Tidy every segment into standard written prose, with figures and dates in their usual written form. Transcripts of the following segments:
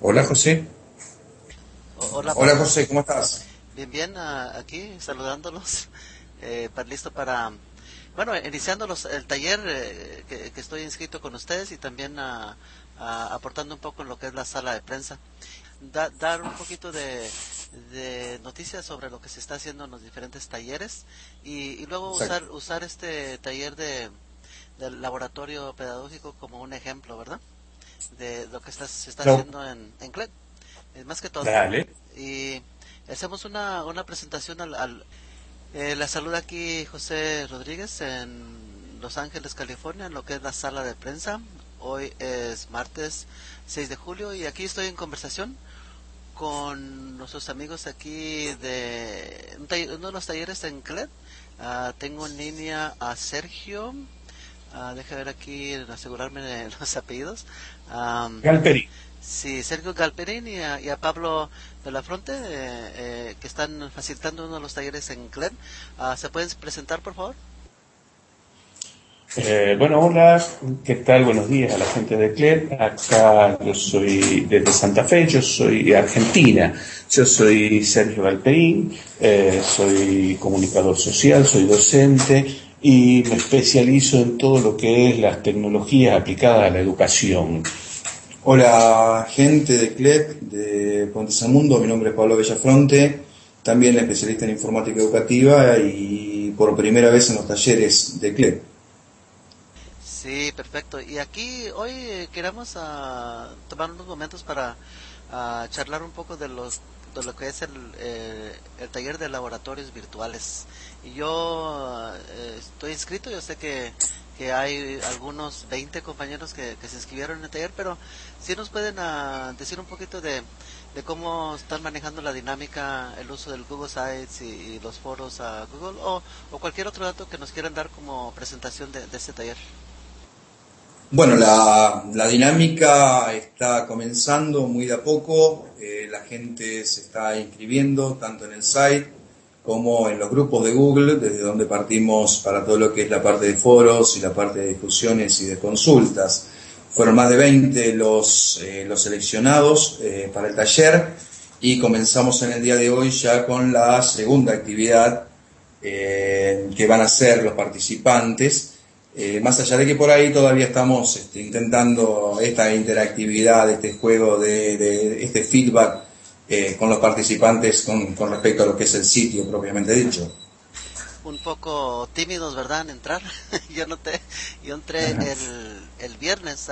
Hola José. Hola Hola Pablo, José, ¿cómo estás? bien, bien, aquí saludándolos, listo para, bueno, iniciando el taller que estoy inscrito con ustedes y también aportando un poco en lo que es la sala de prensa. Dar un poquito de noticias sobre lo que se está haciendo en los diferentes talleres y luego Exacto. usar este taller del laboratorio pedagógico como un ejemplo, ¿verdad? De lo que se está No, haciendo en CLED, más que todo. dale. Y hacemos una presentación la saluda aquí José Rodríguez en Los Ángeles, California, en lo que es la sala de prensa. Hoy es martes 6 de julio y aquí estoy en conversación con nuestros amigos aquí de uno de los talleres en CLED. Tengo en línea a Sergio. Deja ver aquí, asegurarme de los apellidos. Am, Galperi. sí, Sergio Galperín y a Pablo de la Fronte, que están facilitando uno de los talleres en CLED. ¿Se pueden presentar, por favor? Bueno, hola, ¿qué tal? Buenos días a la gente de CLED. Acá yo soy desde Santa Fe, yo soy Argentina. Yo soy Sergio Galperín, soy comunicador social, soy docente y me especializo en todo lo que es las tecnologías aplicadas a la educación. Hola gente de CLEP, de Puente Mundo, mi nombre es Pablo Bellafronte, también especialista en informática educativa y por primera vez en los talleres de CLEP. Sí, perfecto. Y aquí hoy queremos tomar unos momentos para charlar un poco de lo que es el taller de laboratorios virtuales. Y yo estoy inscrito, yo sé que hay algunos 20 compañeros que se inscribieron en el taller, pero si nos pueden decir un poquito de cómo están manejando la dinámica, el uso del Google Sites y los foros a Google o cualquier otro dato que nos quieran dar como presentación de este taller. Bueno, la dinámica está comenzando muy de a poco, la gente se está inscribiendo tanto en el site como en los grupos de Google, desde donde partimos para todo lo que es la parte de foros y la parte de discusiones y de consultas. Fueron más de 20 los seleccionados para el taller y comenzamos en el día de hoy ya con la segunda actividad que van a hacer los participantes. Más allá de que por ahí todavía estamos intentando esta interactividad, este juego de este feedback con los participantes con respecto a lo que es el sitio propiamente dicho. Un poco tímidos, ¿verdad? En entrar. Yo noté, yo entré el viernes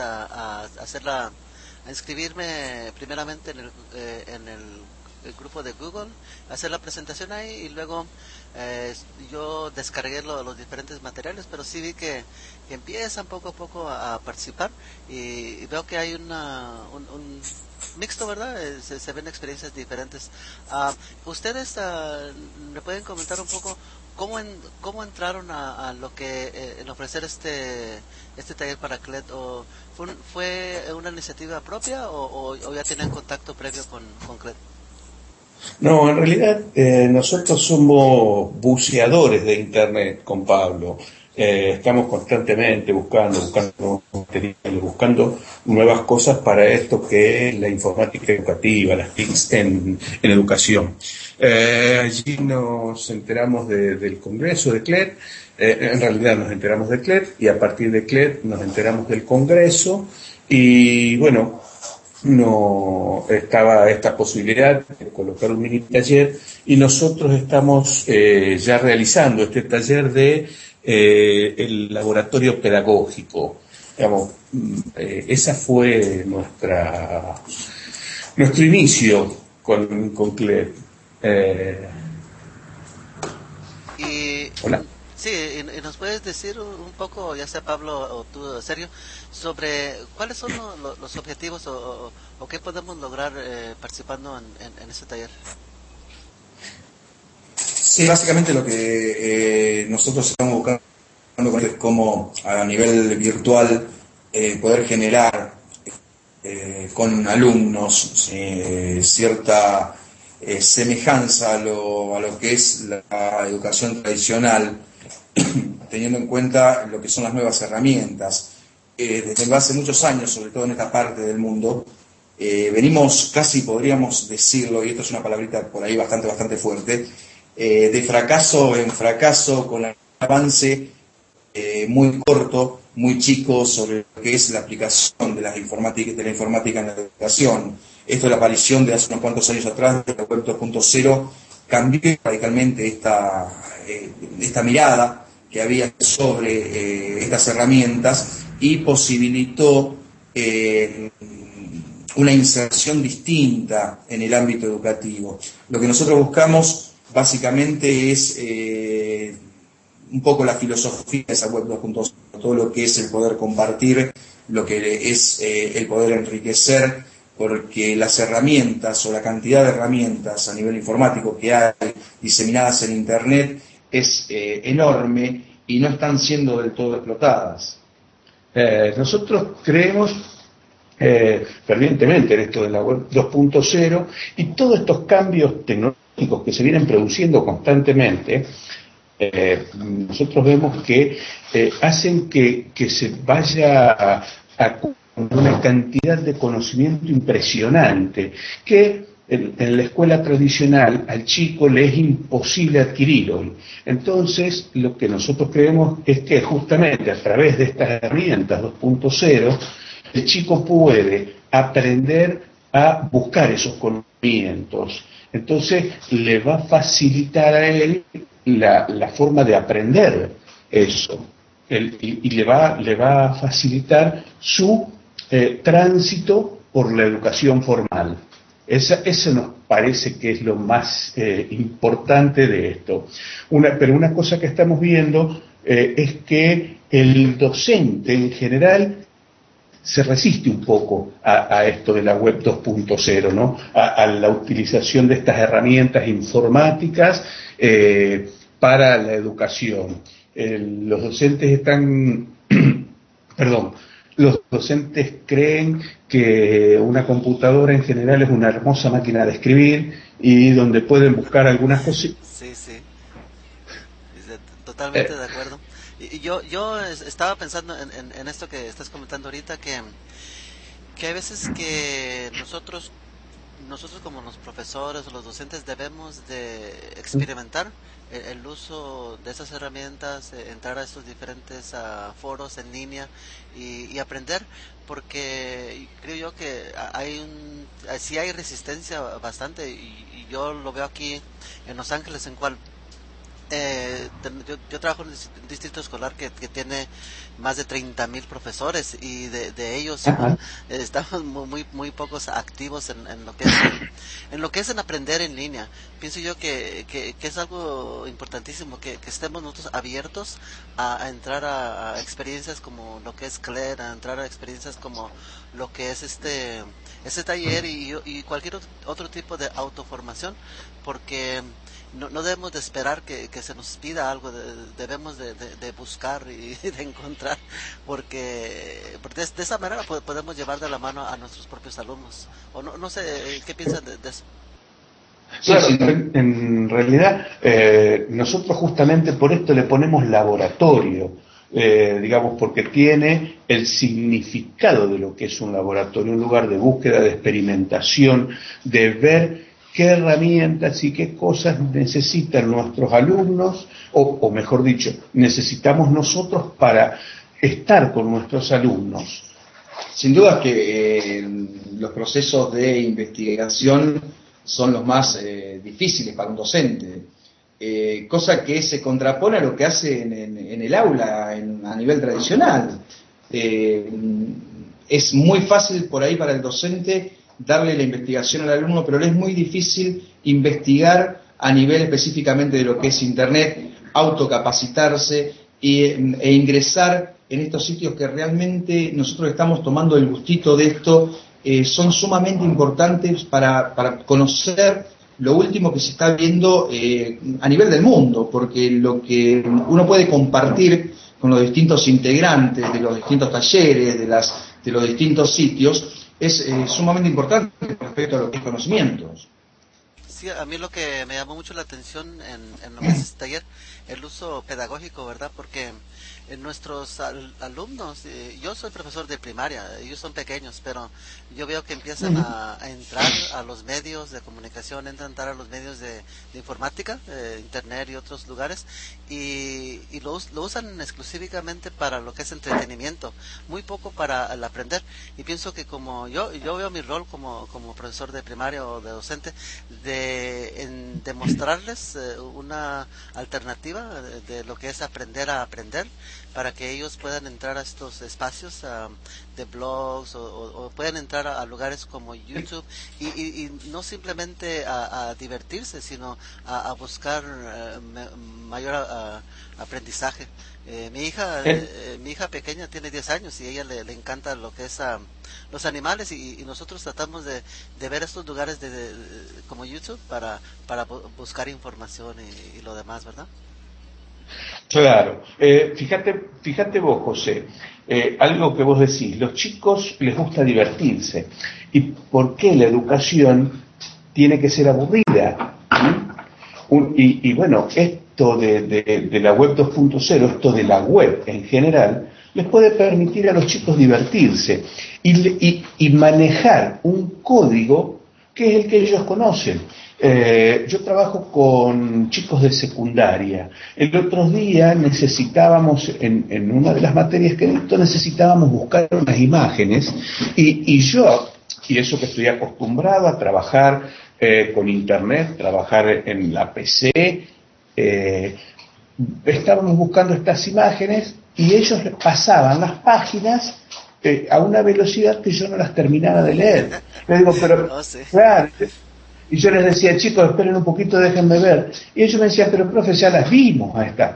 a inscribirme primeramente el grupo de Google, a hacer la presentación ahí y luego eh, yo descargué los diferentes materiales, pero sí vi que empiezan poco a poco a participar y veo que hay un mixto, ¿verdad? Se ven experiencias diferentes. Ah, ¿Ustedes me pueden comentar un poco cómo entraron a lo que en ofrecer este taller para CLED? ¿O fue una iniciativa propia o ya tenían contacto previo con CLED? No, en realidad nosotros somos buceadores de Internet con Pablo. Estamos constantemente buscando nuevos materiales, buscando nuevas cosas para esto que es la informática educativa, las TICs en educación. Allí nos enteramos del Congreso de CLED, en realidad nos enteramos de CLED y a partir de CLED nos enteramos del Congreso y bueno, no estaba esta posibilidad de colocar un mini taller y nosotros estamos ya realizando este taller de el laboratorio pedagógico. Digamos, esa fue nuestro inicio con CLEP. Eh, Y Hola. sí, y nos puedes decir un poco, ya sea Pablo o tú, Sergio, sobre cuáles son los objetivos o qué podemos lograr participando en este taller. Sí, básicamente lo que nosotros estamos buscando es cómo a nivel virtual poder generar con alumnos cierta semejanza a lo que es la educación tradicional, teniendo en cuenta lo que son las nuevas herramientas. Desde hace muchos años, sobre todo en esta parte del mundo, venimos casi, podríamos decirlo, y esto es una palabrita por ahí bastante fuerte, de fracaso en fracaso, con el avance muy corto, muy chico sobre lo que es la aplicación de la informática en la educación. Esto de la aparición de hace unos cuantos años atrás de la web 2.0 cambió radicalmente esta mirada que había sobre estas herramientas y posibilitó una inserción distinta en el ámbito educativo. Lo que nosotros buscamos básicamente es un poco la filosofía de esa web 2.0, todo lo que es el poder compartir, lo que es el poder enriquecer, porque las herramientas o la cantidad de herramientas a nivel informático que hay diseminadas en Internet es enorme y no están siendo del todo explotadas. Nosotros creemos fervientemente en esto de la web 2.0 y todos estos cambios tecnológicos que se vienen produciendo constantemente, nosotros vemos que hacen que se vaya a una cantidad de conocimiento impresionante que en la escuela tradicional al chico le es imposible adquirir hoy. Entonces, lo que nosotros creemos es que justamente a través de estas herramientas 2.0, el chico puede aprender a buscar esos conocimientos. Entonces, le va a facilitar a él la forma de aprender eso. Y le va a facilitar su tránsito por la educación formal. Eso nos parece que es lo más importante de esto. Pero una cosa que estamos viendo es que el docente en general se resiste un poco a esto de la web 2.0, ¿no? A la utilización de estas herramientas informáticas para la educación. Los docentes están, perdón, los docentes creen que una computadora en general es una hermosa máquina de escribir y donde pueden buscar algunas cosas. Sí, totalmente de acuerdo. Y yo estaba pensando en esto que estás comentando ahorita, que hay veces que nosotros como los profesores o los docentes debemos de experimentar el uso de esas herramientas, entrar a estos diferentes foros en línea y aprender, porque creo yo que sí hay resistencia bastante, y yo lo veo aquí en Los Ángeles, en cual yo trabajo en un distrito escolar que tiene más de 30,000 profesores, y de ellos estamos muy pocos activos en lo que es en aprender en línea. Pienso yo que es algo importantísimo que estemos nosotros abiertos a entrar a experiencias como lo que es CLED, a entrar a experiencias como lo que es este taller y cualquier otro tipo de autoformación, porque no debemos de esperar que se nos pida algo, debemos de buscar y de encontrar, porque de esa manera podemos llevar de la mano a nuestros propios alumnos. O no sé, ¿qué piensan de eso? Claro, en realidad nosotros justamente por esto le ponemos laboratorio, digamos, porque tiene el significado de lo que es un laboratorio, un lugar de búsqueda, de experimentación, de ver qué herramientas y qué cosas necesitan nuestros alumnos, o mejor dicho, necesitamos nosotros para estar con nuestros alumnos. Sin duda que los procesos de investigación son los más difíciles para un docente, cosa que se contrapone a lo que hace en el aula a nivel tradicional. Es muy fácil por ahí para el docente darle la investigación al alumno, pero le es muy difícil investigar a nivel específicamente de lo que es Internet, autocapacitarse e ingresar en estos sitios que realmente nosotros estamos tomando el gustito de esto. Son sumamente importantes para conocer lo último que se está viendo a nivel del mundo, porque lo que uno puede compartir con los distintos integrantes de los distintos talleres, de los distintos sitios, es sumamente importante respecto a lo que es conocimientos. Sí, a mí lo que me llamó mucho la atención en lo que es este taller, el uso pedagógico, ¿verdad? Porque nuestros alumnos, yo soy profesor de primaria, ellos son pequeños, pero yo veo que empiezan a entrar a los medios de comunicación, entrar a los medios de informática, internet y otros lugares, y lo usan exclusivamente para lo que es entretenimiento, muy poco para el aprender. Y pienso que como yo veo mi rol como profesor de primaria o de docente, en demostrarles una alternativa de lo que es aprender a aprender, para que ellos puedan entrar a estos espacios de blogs o puedan entrar a lugares como YouTube y no simplemente a divertirse, sino a buscar mayor aprendizaje. Mi hija pequeña tiene 10 años y a ella le encanta lo que es los animales, y nosotros tratamos de ver estos lugares como YouTube para buscar información y lo demás, ¿verdad? Claro, fíjate vos, José, algo que vos decís, los chicos les gusta divertirse. ¿Y por qué la educación tiene que ser aburrida? Y bueno, esto de la web 2.0, esto de la web en general, les puede permitir a los chicos divertirse y manejar un código que es el que ellos conocen. Yo trabajo con chicos de secundaria. El otro día necesitábamos, en una de las materias que dicto, necesitábamos buscar unas imágenes y eso que estoy acostumbrado a trabajar con internet, trabajar en la PC, estábamos buscando estas imágenes y ellos pasaban las páginas a una velocidad que yo no las terminaba de leer. Le digo, pero No sé. claro. Y yo les decía, chicos, esperen un poquito, déjenme ver. Y ellos me decían, pero profe, ya las vimos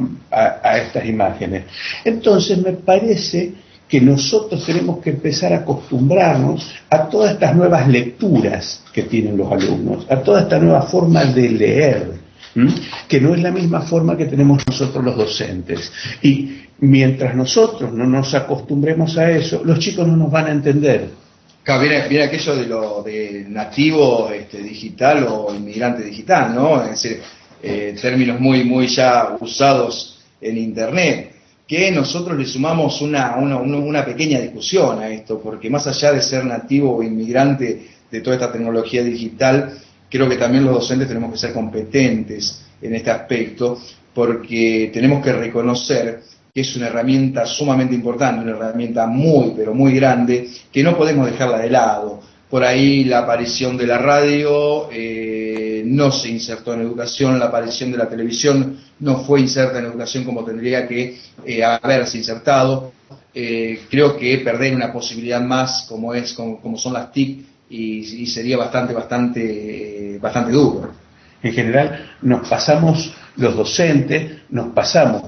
a estas imágenes. Entonces me parece que nosotros tenemos que empezar a acostumbrarnos a todas estas nuevas lecturas que tienen los alumnos, a toda esta nueva forma de leer, que no es la misma forma que tenemos nosotros los docentes. Y mientras nosotros no nos acostumbremos a eso, los chicos no nos van a entender. Claro, viene aquello de nativo digital o inmigrante digital, ¿no? Es decir, términos muy ya usados en Internet, que nosotros le sumamos una pequeña discusión a esto, porque más allá de ser nativo o inmigrante de toda esta tecnología digital, creo que también los docentes tenemos que ser competentes en este aspecto, porque tenemos que reconocer que es una herramienta sumamente importante, una herramienta muy, pero muy grande, que no podemos dejarla de lado. Por ahí la aparición de la radio no se insertó en educación, la aparición de la televisión no fue inserta en educación como tendría que haberse insertado. Creo que perder una posibilidad más como son las TIC y sería bastante duro. En general los docentes nos pasamos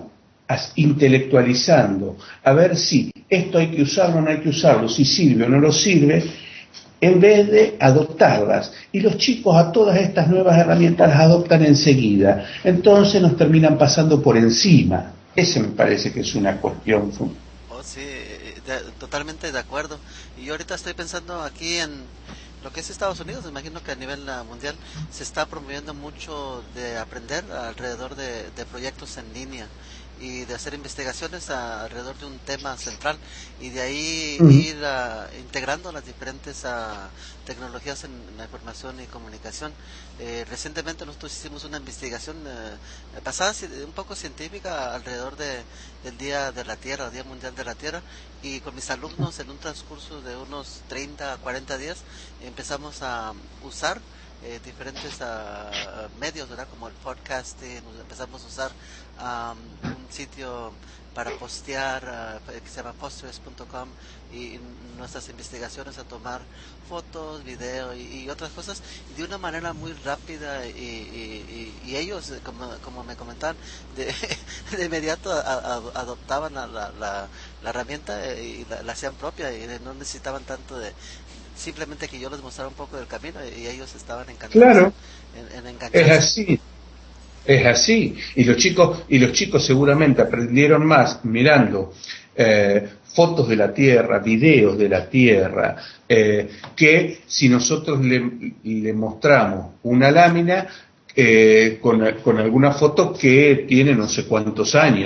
intelectualizando, a ver si esto hay que usarlo o no hay que usarlo, si sirve o no lo sirve, en vez de adoptarlas. Y los chicos a todas estas nuevas herramientas las adoptan enseguida. Entonces nos terminan pasando por encima. Ese me parece que es una cuestión. Oh, sí, totalmente de acuerdo. Y yo ahorita estoy pensando aquí en lo que es Estados Unidos. Me imagino que a nivel mundial se está promoviendo mucho de aprender alrededor de proyectos en línea y de hacer investigaciones alrededor de un tema central, y de ahí ir integrando las diferentes tecnologías en la información y comunicación. Recientemente nosotros hicimos una investigación basada un poco científica alrededor del Día de la Tierra, Día Mundial de la Tierra, y con mis alumnos en un transcurso de unos 30 a 40 días empezamos a usar diferentes medios, ¿verdad? Como el podcasting. Empezamos a usar un sitio para postear que se llama posters.com, y nuestras investigaciones, a tomar fotos, video y otras cosas de una manera muy rápida, y ellos, como me comentaban, de inmediato adoptaban la herramienta y la hacían propia, y no necesitaban tanto simplemente que yo les mostrara un poco del camino, y ellos estaban encantados. Claro, en engancharse. Es así. Y los chicos seguramente aprendieron más mirando fotos de la Tierra, videos de la Tierra, que si nosotros le mostramos una lámina con alguna foto que tiene no sé cuántos años.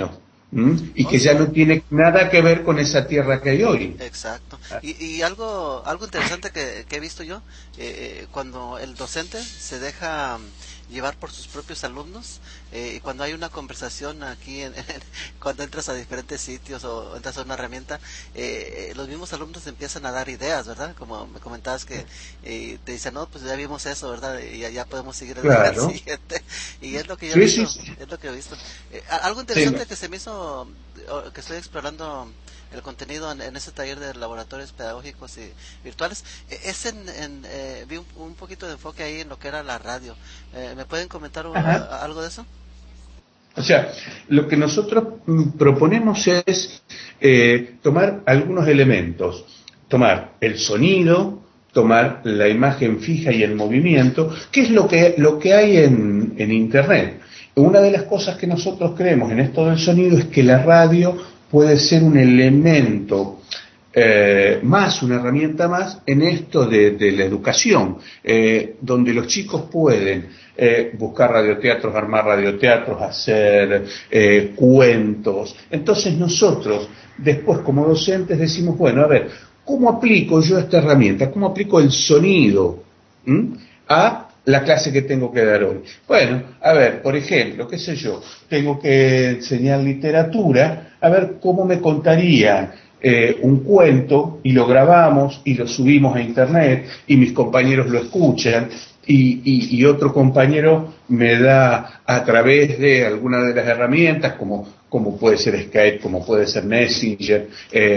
y que ya no tiene nada que ver con esa tierra que hay hoy. Exacto. Y algo interesante que he visto yo, cuando el docente se deja llevar por sus propios alumnos, y cuando hay una conversación aquí, cuando entras a diferentes sitios o entras a una herramienta, los mismos alumnos empiezan a dar ideas, ¿verdad? Como me comentabas que te dicen, no, pues ya vimos eso, ¿verdad? Y ya podemos seguir al siguiente. Y es lo que yo he visto, es lo que he visto. Algo interesante que se me hizo, que estoy explorando el contenido en ese taller de laboratorios pedagógicos y virtuales, vi un poquito de enfoque ahí en lo que era la radio. ¿Me pueden comentar algo de eso? O sea, lo que nosotros proponemos es tomar algunos elementos, tomar el sonido, tomar la imagen fija y el movimiento, que es lo que hay en Internet. Una de las cosas que nosotros creemos en esto del sonido es que la radio puede ser un elemento más, una herramienta más en esto de la educación, donde los chicos pueden buscar radioteatros, armar radioteatros, hacer cuentos. Entonces nosotros después como docentes decimos, bueno, a ver, ¿cómo aplico yo esta herramienta? ¿Cómo aplico el sonido a la clase que tengo que dar hoy? Bueno, a ver, por ejemplo, qué sé yo, tengo que enseñar literatura, a ver cómo me contaría un cuento, y lo grabamos y lo subimos a internet y mis compañeros lo escuchan y otro compañero me da a través de alguna de las herramientas como puede ser Skype, como puede ser Messenger,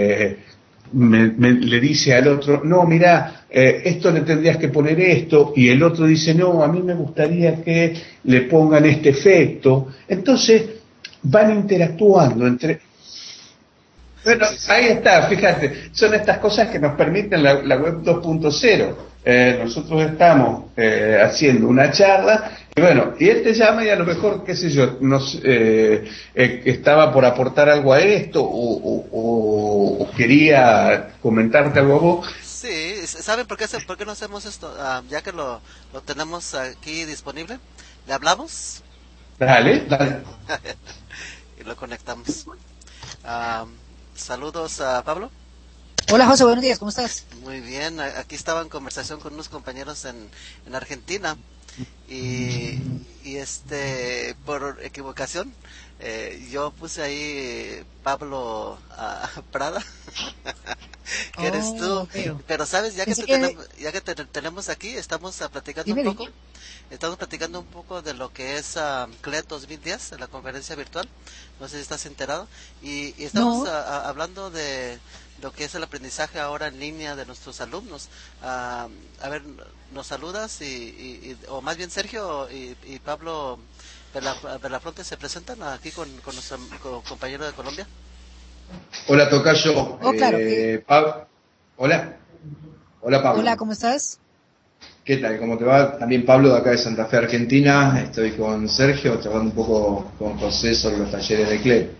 le dice al otro, no, mirá, esto le tendrías que poner esto, y el otro dice, no, a mí me gustaría que le pongan este efecto. Entonces van interactuando entre... Bueno, ahí está, fíjate, son estas cosas que nos permiten la web 2.0. Nosotros estamos haciendo una charla, y bueno, y él te llama y a lo mejor, qué sé yo, estaba por aportar algo a esto, o quería comentarte algo a vos. Sí, ¿saben por qué no hacemos esto? Ya que lo tenemos aquí disponible, ¿le hablamos? Dale. Y lo conectamos. Saludos a Pablo. Hola José, buenos días, ¿cómo estás? Muy bien, aquí estaba en conversación con unos compañeros en Argentina y por equivocación yo puse ahí Pablo Prada que eres tú, okay. Pero sabes, ya que te tenemos aquí, estamos platicando un poco. Estamos platicando un poco de lo que es CLED 2010, la conferencia virtual. No sé si estás enterado. Y estamos hablando de lo que es el aprendizaje ahora en línea de nuestros alumnos. A ver, ¿nos saludas? O más bien Sergio y Pablo Belafronte se presentan aquí con nuestro compañero de Colombia. Hola, tocayo. Claro. Hola. Hola, Pablo. Hola, ¿cómo estás? ¿Qué tal? ¿Cómo te va? También Pablo, de acá de Santa Fe, Argentina. Estoy con Sergio, charlando un poco con José sobre los talleres de CLED.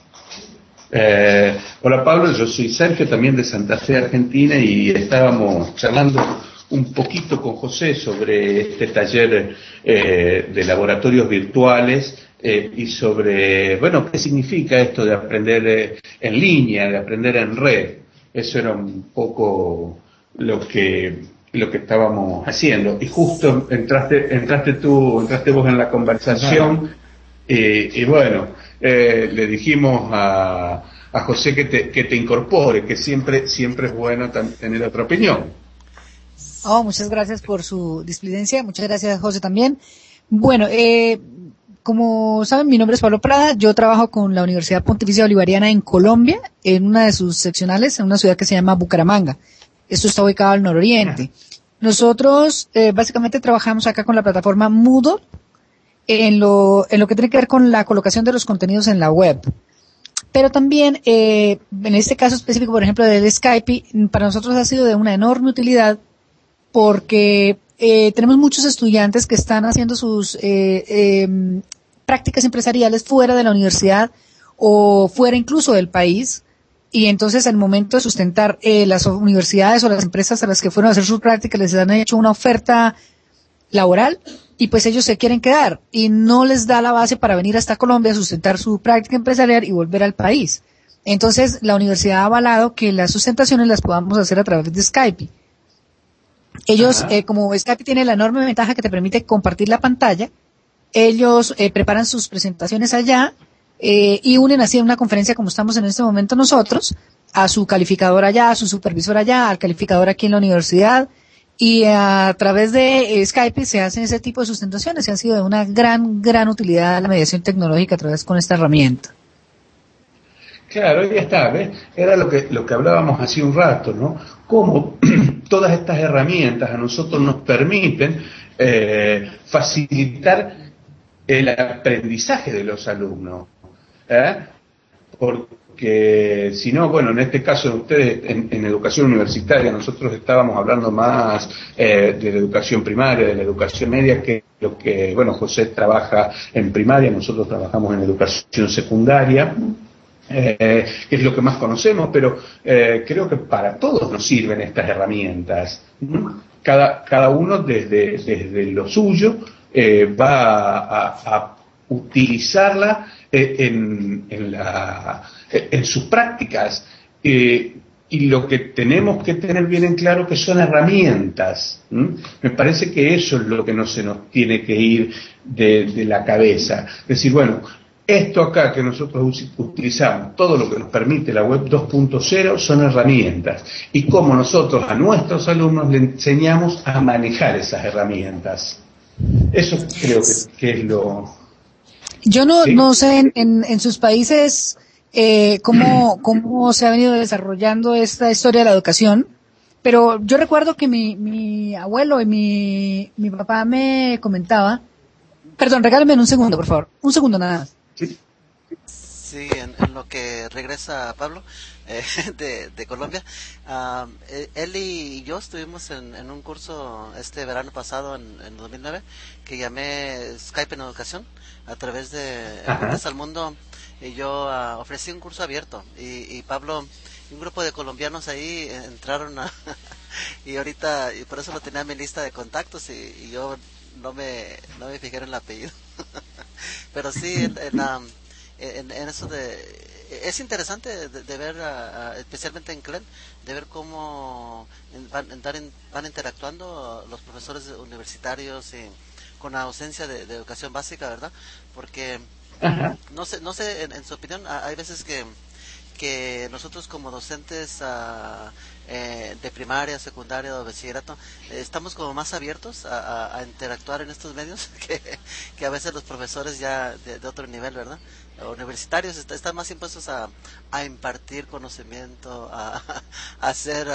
Hola Pablo, yo soy Sergio, también de Santa Fe, Argentina, y estábamos charlando un poquito con José sobre este taller de laboratorios virtuales y sobre, bueno, qué significa esto de aprender en línea, de aprender en red. Eso era un poco lo que estábamos haciendo. Y justo entraste vos en la conversación, y bueno, le dijimos a José que te incorpore, que siempre es bueno tener otra opinión. Muchas gracias por su displicencia, muchas gracias José también. Bueno, como saben, mi nombre es Pablo Prada, yo trabajo con la Universidad Pontificia Bolivariana en Colombia, en una de sus seccionales, en una ciudad que se llama Bucaramanga. Esto está ubicado al nororiente. Nosotros básicamente trabajamos acá con la plataforma Moodle en lo que tiene que ver con la colocación de los contenidos en la web. Pero también, en este caso específico, por ejemplo, del Skype, para nosotros ha sido de una enorme utilidad porque tenemos muchos estudiantes que están haciendo sus prácticas empresariales fuera de la universidad o fuera incluso del país. Y entonces al momento de sustentar las universidades o las empresas a las que fueron a hacer sus prácticas les han hecho una oferta laboral, y pues ellos se quieren quedar y no les da la base para venir hasta Colombia a sustentar su práctica empresarial y volver al país. Entonces, la universidad ha avalado que las sustentaciones las podamos hacer a través de Skype. Ellos, como Skype tiene la enorme ventaja que te permite compartir la pantalla, ellos preparan sus presentaciones allá y unen así en una conferencia como estamos en este momento nosotros, a su calificador allá, a su supervisor allá, al calificador aquí en la universidad, y a través de Skype se hacen ese tipo de sustentaciones y han sido de una gran utilidad la mediación tecnológica a través con esta herramienta. Claro, ahí está, ¿ves? Era lo que hablábamos hace un rato, ¿no? Cómo todas estas herramientas a nosotros nos permiten facilitar el aprendizaje de los alumnos, porque si no, bueno, en este caso de ustedes en educación universitaria, nosotros estábamos hablando más de la educación primaria, de la educación media, que lo que, bueno, José trabaja en primaria, nosotros trabajamos en educación secundaria, que es lo que más conocemos, pero creo que para todos nos sirven estas herramientas, ¿no? Cada uno desde lo suyo va a utilizarla en sus prácticas, y lo que tenemos que tener bien en claro que son herramientas. Me parece que eso es lo que no se nos tiene que ir de la cabeza. Es decir, bueno, esto acá que nosotros utilizamos, todo lo que nos permite la web 2.0 son herramientas, y cómo nosotros a nuestros alumnos le enseñamos a manejar esas herramientas. Eso creo que es lo... Yo ¿sí? no sé en sus países cómo se ha venido desarrollando esta historia de la educación, pero yo recuerdo que mi abuelo y mi papá me comentaba, perdón, regálame un segundo, por favor, un segundo nada más. Sí, en lo que regresa Pablo de Colombia, él y yo estuvimos en un curso este verano pasado en 2009 que llamé Skype en Educación a través de Puertas al Mundo, y yo ofrecí un curso abierto y Pablo y un grupo de colombianos ahí entraron y ahorita, y por eso lo tenía en mi lista de contactos, y yo no me fijé en el apellido. Pero sí, en eso es interesante de ver, especialmente en CLEN, de ver cómo van interactuando los profesores universitarios y con la ausencia de educación básica, ¿verdad? Porque no sé en su opinión, hay veces que nosotros como docentes de primaria, secundaria o bachillerato estamos como más abiertos a interactuar en estos medios que a veces los profesores ya de otro nivel, ¿verdad? Universitarios están más impuestos a impartir conocimiento, a ser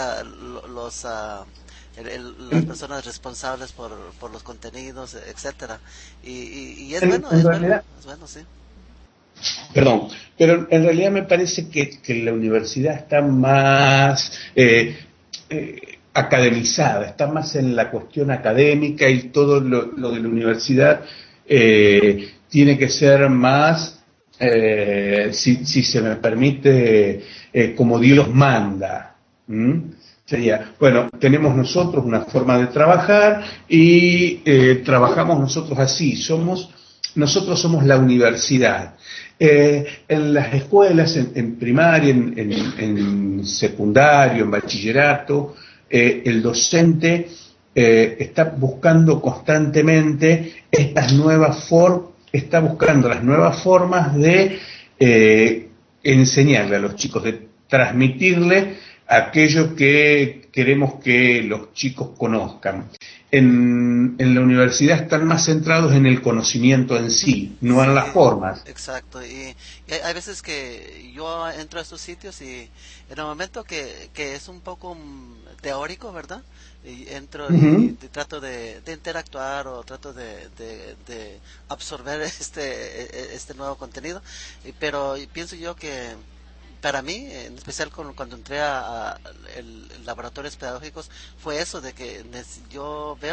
las personas responsables por los contenidos, etcétera, y es bueno, sí. Perdón, pero en realidad me parece que la universidad está más academizada, está más en la cuestión académica, y todo lo de la universidad tiene que ser más, si se me permite, como Dios manda. Sería, bueno, tenemos nosotros una forma de trabajar y trabajamos nosotros así, nosotros somos la universidad. En las escuelas, en primaria, en secundario, en bachillerato, el docente está buscando constantemente está buscando las nuevas formas de enseñarle a los chicos, de transmitirle aquello que queremos que los chicos conozcan. En la universidad están más centrados en el conocimiento en sí, no en las formas. Exacto, y hay veces que yo entro a estos sitios y en el momento que es un poco teórico, ¿verdad? Y entro y trato de interactuar, o trato de absorber este nuevo contenido, pero pienso yo que para mí, en especial cuando entré a laboratorios pedagógicos, fue eso de que yo veo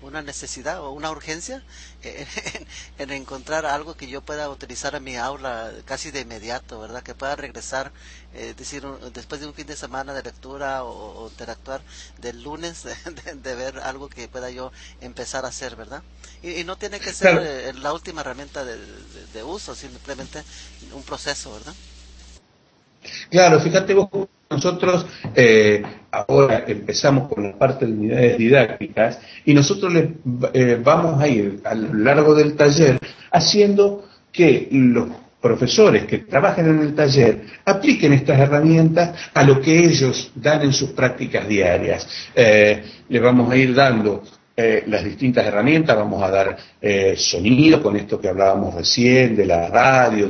una necesidad o una urgencia en encontrar algo que yo pueda utilizar en mi aula casi de inmediato, ¿verdad? Que pueda regresar, decir, después de un fin de semana de lectura o interactuar del lunes, de ver algo que pueda yo empezar a hacer, ¿verdad? Y no tiene que ser la última herramienta de uso, simplemente un proceso, ¿verdad? Claro, fíjate vos, nosotros ahora empezamos con la parte de unidades didácticas y nosotros vamos a ir a lo largo del taller haciendo que los profesores que trabajan en el taller apliquen estas herramientas a lo que ellos dan en sus prácticas diarias. Les vamos a ir dando las distintas herramientas, vamos a dar sonido con esto que hablábamos recién, de la radio,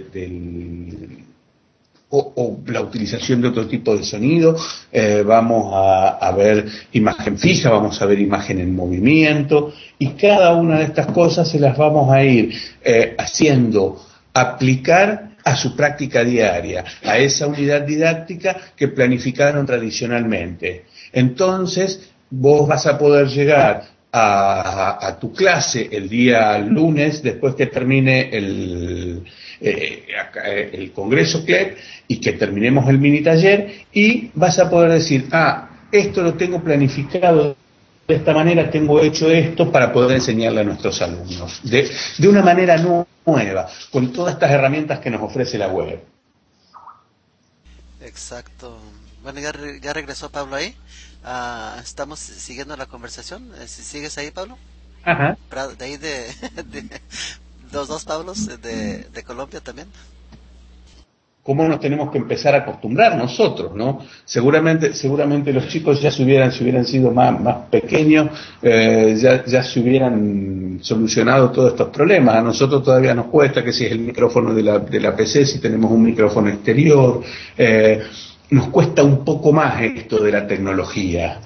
o la utilización de otro tipo de sonido, vamos a ver imagen fija, vamos a ver imagen en movimiento, y cada una de estas cosas se las vamos a ir haciendo aplicar a su práctica diaria, a esa unidad didáctica que planificaron tradicionalmente. Entonces, vos vas a poder llegar a tu clase el día lunes, después que termine el Congreso CLEP y que terminemos el mini taller, y vas a poder decir, esto lo tengo planificado de esta manera, tengo hecho esto para poder enseñarle a nuestros alumnos, de una manera nueva, con todas estas herramientas que nos ofrece la web. Exacto. Bueno, ya regresó Pablo ahí. Estamos siguiendo la conversación. ¿Sigues ahí, Pablo? Ajá. De ahí de los dos Pablos de Colombia también. ¿Cómo nos tenemos que empezar a acostumbrar nosotros, no? Seguramente los chicos ya si hubieran sido más pequeños, ya se hubieran solucionado todos estos problemas. A nosotros todavía nos cuesta, que si es el micrófono de la PC, si tenemos un micrófono exterior, nos cuesta un poco más esto de la tecnología.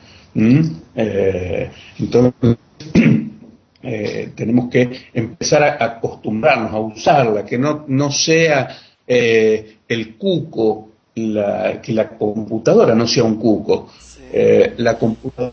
Entonces tenemos que empezar a acostumbrarnos a usarla, que no sea el cuco, que la computadora no sea un cuco. Sí. La computadora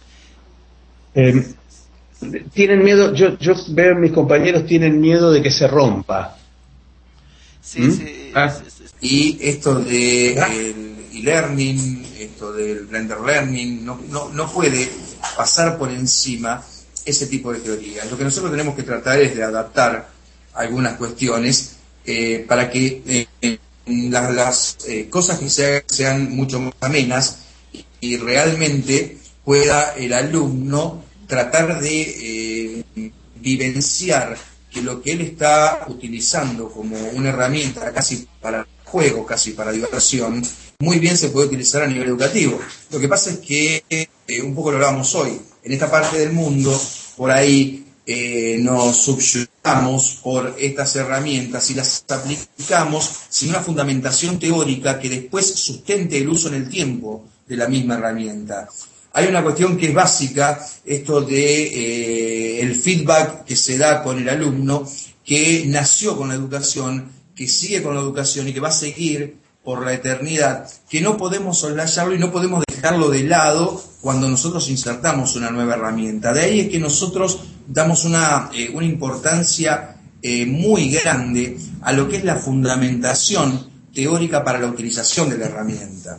tienen miedo, yo veo mis compañeros tienen miedo de que se rompa. Sí, sí. Y esto de el e-learning, esto del blended learning, no puede pasar por encima ese tipo de teorías. Lo que nosotros tenemos que tratar es de adaptar algunas cuestiones para que las cosas que sean mucho más amenas y realmente pueda el alumno tratar de vivenciar que lo que él está utilizando como una herramienta casi para juego, casi para diversión, muy bien se puede utilizar a nivel educativo. Lo que pasa es que, un poco lo hablábamos hoy, en esta parte del mundo, por ahí nos subyugamos por estas herramientas y las aplicamos sin una fundamentación teórica que después sustente el uso en el tiempo de la misma herramienta. Hay una cuestión que es básica, esto de el feedback que se da con el alumno, que nació con la educación, que sigue con la educación y que va a seguir por la eternidad, que no podemos soslayarlo y no podemos dejarlo de lado cuando nosotros insertamos una nueva herramienta. De ahí es que nosotros damos una importancia muy grande a lo que es la fundamentación teórica para la utilización de la herramienta.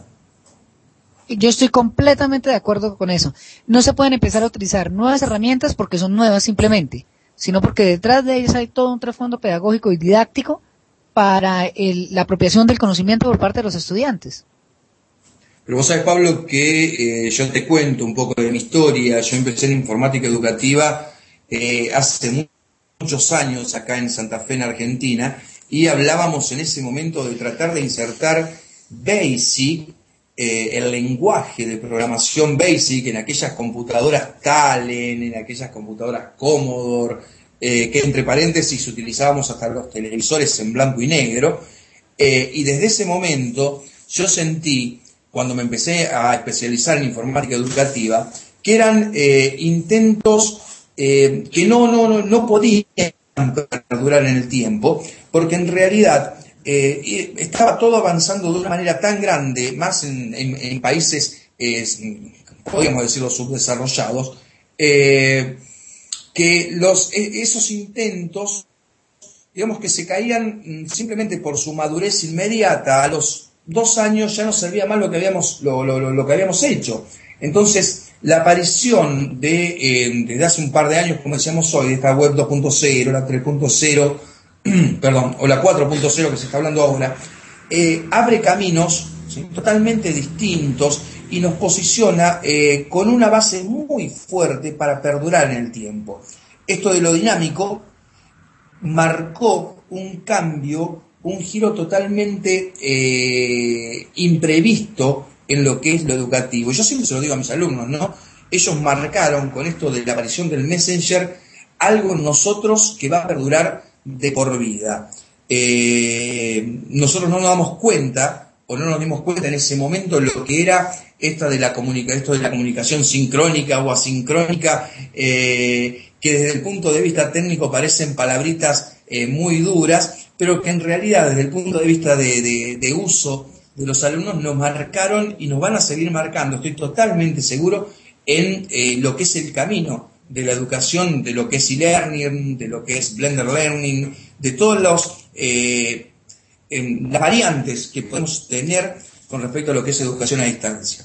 Yo estoy completamente de acuerdo con eso. No se pueden empezar a utilizar nuevas herramientas porque son nuevas simplemente, sino porque detrás de ellas hay todo un trasfondo pedagógico y didáctico para la apropiación del conocimiento por parte de los estudiantes. Pero vos sabés, Pablo, que yo te cuento un poco de mi historia. Yo empecé en informática educativa hace muchos años acá en Santa Fe, en Argentina, y hablábamos en ese momento de tratar de insertar BASIC, el lenguaje de programación BASIC en aquellas computadoras Talent, en aquellas computadoras Commodore, que entre paréntesis utilizábamos hasta los televisores en blanco y negro, y desde ese momento yo sentí, cuando me empecé a especializar en informática educativa, que eran intentos que no podían perdurar en el tiempo, porque en realidad estaba todo avanzando de una manera tan grande, más en países, podríamos decirlo, subdesarrollados, que esos intentos, digamos que se caían simplemente por su madurez inmediata. A los 2 años ya no servía más lo que habíamos hecho. Entonces, la aparición desde hace un par de años, como decíamos hoy, de esta web 2.0, la 3.0, perdón, o la 4.0 que se está hablando ahora, abre caminos, ¿sí?, totalmente distintos y nos posiciona con una base muy fuerte para perdurar en el tiempo. Esto de lo dinámico marcó un cambio, un giro totalmente imprevisto en lo que es lo educativo. Yo siempre se lo digo a mis alumnos, ¿no? Ellos marcaron con esto de la aparición del Messenger algo en nosotros que va a perdurar de por vida. Nosotros no nos damos cuenta, o no nos dimos cuenta en ese momento, lo que era esto de la comunicación sincrónica o asincrónica, que desde el punto de vista técnico parecen palabritas muy duras, pero que en realidad desde el punto de vista de uso de los alumnos nos marcaron y nos van a seguir marcando, estoy totalmente seguro, en lo que es el camino de la educación, de lo que es e-learning, de lo que es blended learning, de todos las variantes que podemos tener con respecto a lo que es educación a distancia.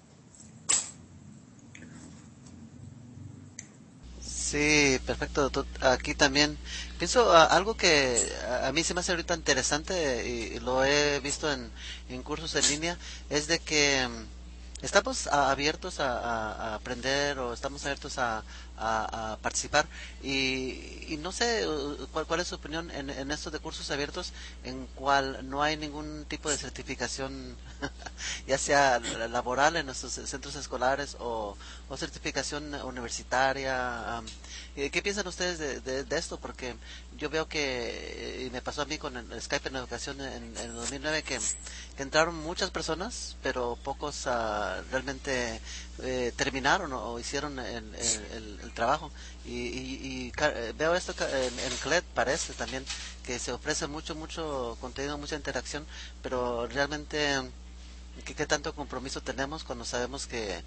Sí, perfecto. Aquí también pienso algo que a mí se me hace ahorita interesante y lo he visto en cursos en línea, es de que estamos abiertos a aprender, o estamos abiertos a participar, y no sé cuál es su opinión en estos de cursos abiertos en cual no hay ningún tipo de certificación ya sea laboral en nuestros centros escolares o certificación universitaria. ¿Qué piensan ustedes de esto? Porque yo veo que, y me pasó a mí con el Skype en educación en el 2009, que entraron muchas personas, pero pocos realmente terminaron o hicieron el trabajo. Y veo esto en CLED, parece también que se ofrece mucho contenido, mucha interacción, pero realmente ¿qué tanto compromiso tenemos cuando sabemos que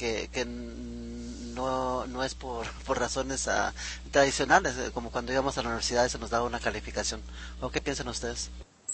no es por razones tradicionales, como cuando íbamos a la universidad y se nos daba una calificación? ¿O qué piensan ustedes?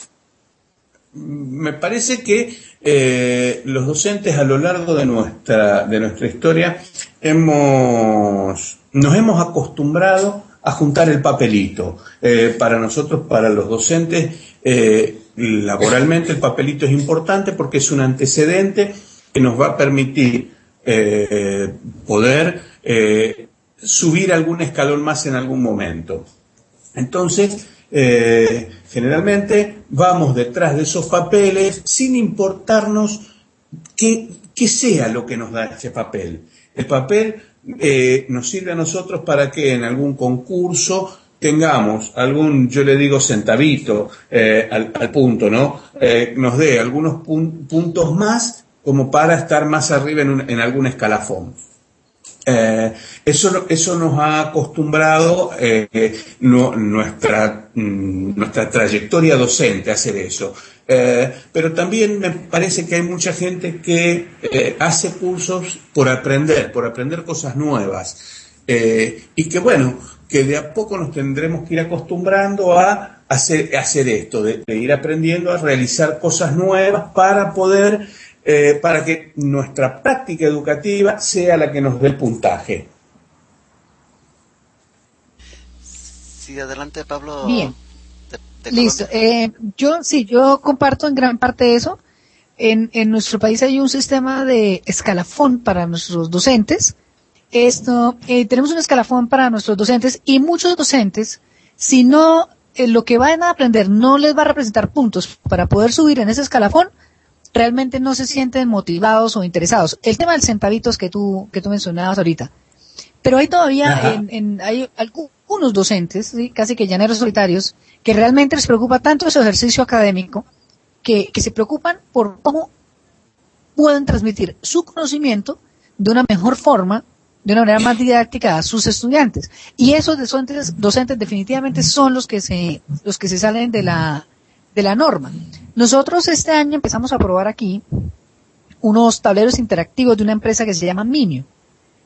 Me parece que los docentes a lo largo de nuestra historia nos hemos acostumbrado a juntar el papelito. Para nosotros, para los docentes, laboralmente el papelito es importante porque es un antecedente que nos va a permitir poder subir algún escalón más en algún momento. Entonces, generalmente vamos detrás de esos papeles sin importarnos qué sea lo que nos da ese papel. El papel nos sirve a nosotros para que en algún concurso tengamos algún, yo le digo centavito al punto, ¿no? Nos dé algunos puntos más como para estar más arriba en algún escalafón. Eso nos ha acostumbrado nuestra trayectoria docente a hacer eso. Pero también me parece que hay mucha gente que hace cursos por aprender cosas nuevas. Y que bueno, que de a poco nos tendremos que ir acostumbrando a hacer esto, de ir aprendiendo a realizar cosas nuevas para poder para que nuestra práctica educativa sea la que nos dé el puntaje. Sí, adelante, Pablo. Bien. Listo. Yo comparto en gran parte eso. En nuestro país hay un sistema de escalafón para nuestros docentes. Tenemos un escalafón para nuestros docentes, y muchos docentes, si no, lo que van a aprender no les va a representar puntos para poder subir en ese escalafón, realmente no se sienten motivados o interesados. El tema del centavitos que tú mencionabas ahorita. Pero hay todavía hay algunos docentes, ¿sí?, casi que llaneros solitarios, que realmente les preocupa tanto ese ejercicio académico que se preocupan por cómo pueden transmitir su conocimiento de una mejor forma, de una manera más didáctica a sus estudiantes. Y esos docentes definitivamente son los que se salen de la norma. Nosotros este año empezamos a probar aquí unos tableros interactivos de una empresa que se llama Minio.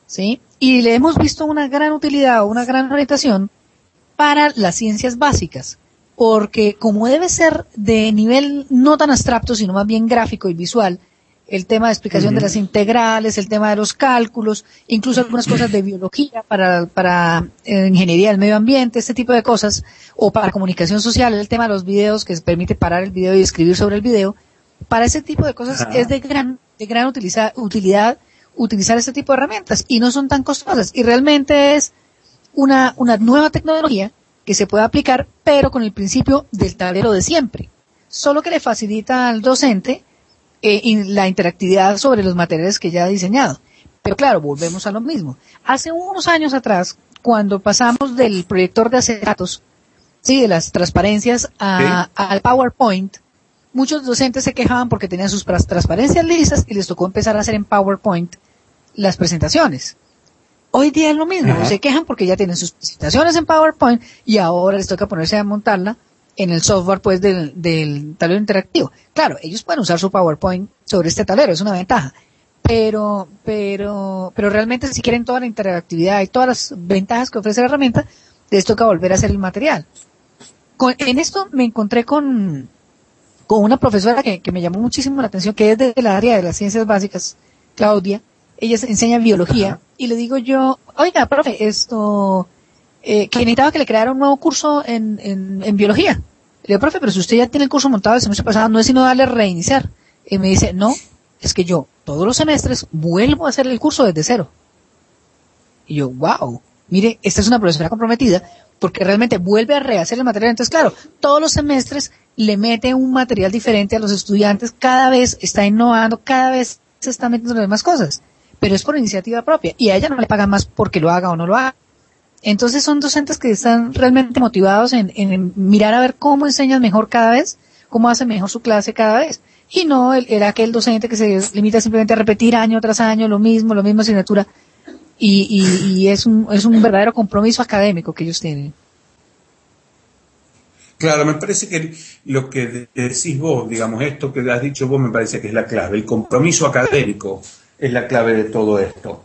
¿sí? Y le hemos visto una gran utilidad, una gran orientación para las ciencias básicas, porque como debe ser de nivel no tan abstracto, sino más bien gráfico y visual, el tema de explicación de las integrales, el tema de los cálculos, incluso algunas cosas de biología para ingeniería del medio ambiente, este tipo de cosas, o para comunicación social, el tema de los videos que permite parar el video y escribir sobre el video. Para ese tipo de cosas es de gran utilidad utilizar este tipo de herramientas y no son tan costosas y realmente es una nueva tecnología que se puede aplicar, pero con el principio del tablero de siempre, solo que le facilita al docente la interactividad sobre los materiales que ya ha diseñado. Pero claro, volvemos a lo mismo. Hace unos años atrás, cuando pasamos del proyector de acetatos, sí, de las transparencias al PowerPoint, muchos docentes se quejaban porque tenían sus transparencias listas y les tocó empezar a hacer en PowerPoint las presentaciones. Hoy día es lo mismo, se quejan porque ya tienen sus presentaciones en PowerPoint y ahora les toca ponerse a montarla en el software pues del tablero interactivo. Claro, ellos pueden usar su PowerPoint sobre este tablero, es una ventaja. Pero realmente si quieren toda la interactividad y todas las ventajas que ofrece la herramienta, les toca volver a hacer el material. En esto me encontré con una profesora que me llamó muchísimo la atención, que es de la área de las ciencias básicas, Claudia. Ella enseña biología y le digo yo, oiga, profe, que necesitaba que le creara un nuevo curso en biología. Le digo, profe, pero si usted ya tiene el curso montado el semestre pasado, no es sino darle reiniciar. Y me dice, no, es que yo todos los semestres vuelvo a hacer el curso desde cero. Y yo, wow, mire, esta es una profesora comprometida porque realmente vuelve a rehacer el material. Entonces, claro, todos los semestres le mete un material diferente a los estudiantes, cada vez está innovando, cada vez se está metiendo las demás cosas, pero es por iniciativa propia y a ella no le pagan más porque lo haga o no lo haga. Entonces son docentes que están realmente motivados en mirar a ver cómo enseñan mejor cada vez, cómo hacen mejor su clase cada vez. Y no era aquel docente que se limita simplemente a repetir año tras año lo mismo asignatura. Y es un verdadero compromiso académico que ellos tienen. Claro, me parece que lo que decís vos, digamos, esto que has dicho vos me parece que es la clave. El compromiso académico es la clave de todo esto.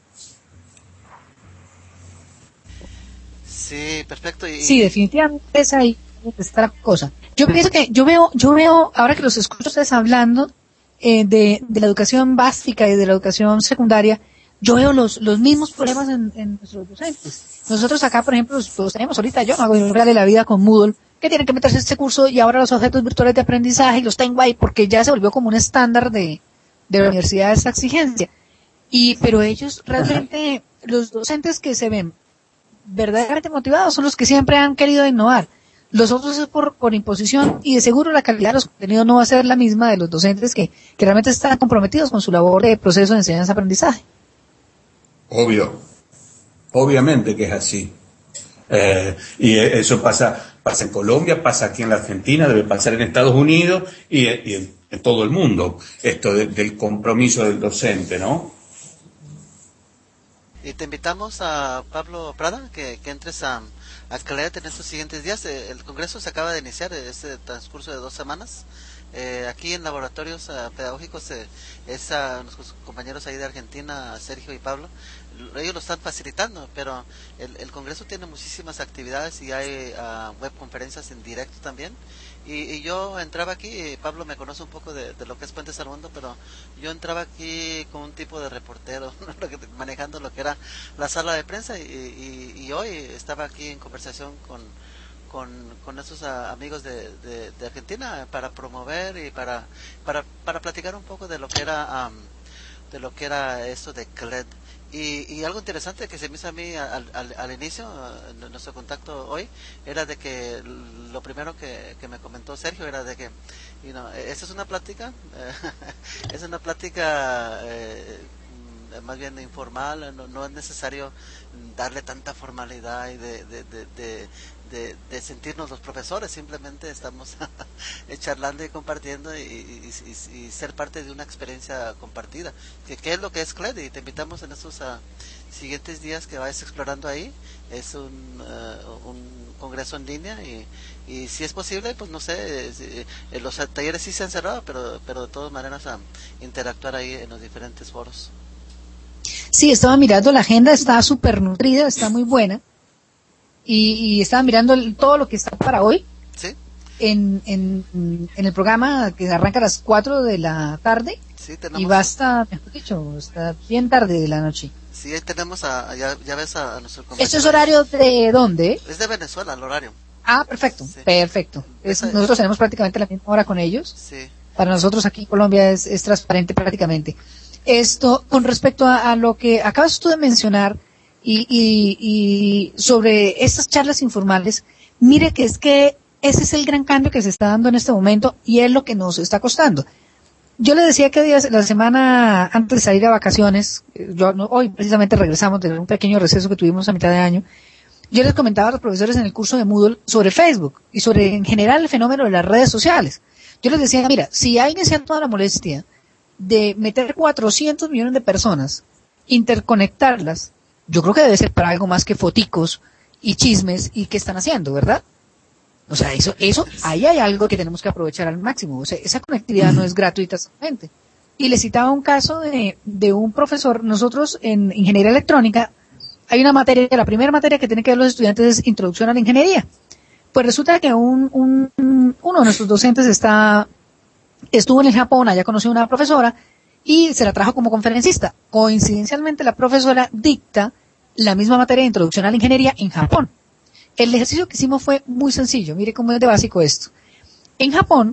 Sí, perfecto. Sí, definitivamente es ahí está la cosa. Yo pienso que yo veo, ahora que los escucho ustedes hablando de la educación básica y de la educación secundaria, yo veo los mismos problemas en nuestros docentes. Nosotros acá, por ejemplo, los tenemos ahorita, yo no hago de la vida con Moodle, que tienen que meterse en este curso y ahora los objetos virtuales de aprendizaje y los tengo ahí porque ya se volvió como un estándar de la universidad esa exigencia. Pero ellos realmente, los docentes que se ven verdaderamente motivados son los que siempre han querido innovar. Los otros es por imposición y de seguro la calidad de los contenidos no va a ser la misma de los docentes que realmente están comprometidos con su labor de proceso de enseñanza-aprendizaje. Obviamente que es así. Y eso pasa en Colombia, pasa aquí en la Argentina, debe pasar en Estados Unidos y en todo el mundo, esto del compromiso del docente, ¿no? Y te invitamos a Pablo Prada que entres a CLED en estos siguientes días. El congreso se acaba de iniciar este transcurso de 2 semanas. Aquí en laboratorios pedagógicos nuestros compañeros ahí de Argentina, Sergio y Pablo, ellos lo están facilitando, pero el congreso tiene muchísimas actividades y hay webconferencias en directo también. Y yo entraba aquí, Pablo me conoce un poco de lo que es Puentes al Mundo, pero yo entraba aquí con un tipo de reportero, manejando lo que era la sala de prensa y hoy estaba aquí en conversación con estos amigos de Argentina para promover y para platicar un poco de lo que era esto de CLED. Y algo interesante que se me hizo a mí al inicio de nuestro contacto hoy era de que lo primero que me comentó Sergio era de que esta es una plática es una plática más bien informal, no es necesario darle tanta formalidad y de sentirnos los profesores, simplemente estamos charlando y compartiendo y ser parte de una experiencia compartida, que es lo que es CLED, y te invitamos en estos siguientes días que vayas explorando ahí. Es un congreso en línea y si es posible, pues no sé, los talleres sí se han cerrado, pero de todas maneras interactuar ahí en los diferentes foros. Sí, estaba mirando la agenda, está súper nutrida, está muy buena. Y estaba mirando todo lo que está para hoy. Sí. En el programa que arranca a las 4 de la tarde. Sí, tenemos. Y va hasta, mejor dicho, hasta bien tarde de la noche. Sí, ahí tenemos ya ves a nuestro compañero. ¿Esto es horario de dónde? Es de Venezuela el horario. Ah, perfecto, Sí. perfecto. Nosotros tenemos prácticamente la misma hora con ellos. Sí. Para nosotros aquí en Colombia es transparente prácticamente. Esto, con respecto a lo que acabas tú de mencionar y sobre estas charlas informales, mire que es que ese es el gran cambio que se está dando en este momento y es lo que nos está costando. Yo le decía que la semana antes de salir a vacaciones, hoy precisamente regresamos de un pequeño receso que tuvimos a mitad de año, yo les comentaba a los profesores en el curso de Moodle sobre Facebook y sobre en general el fenómeno de las redes sociales. Yo les decía, mira, si hay iniciado toda la molestia de meter 400 millones de personas, interconectarlas, yo creo que debe ser para algo más que foticos y chismes y qué están haciendo, ¿verdad? O sea, ahí hay algo que tenemos que aprovechar al máximo. O sea, esa conectividad no es gratuita solamente. Y le citaba un caso de un profesor. Nosotros en ingeniería electrónica hay una materia, la primera materia que tienen que ver los estudiantes es introducción a la ingeniería. Pues resulta que uno de nuestros docentes estuvo en el Japón, allá conoció a una profesora y se la trajo como conferencista. Coincidencialmente la profesora dicta la misma materia de introducción a la ingeniería en Japón. El ejercicio que hicimos fue muy sencillo. Mire cómo es de básico esto. En Japón,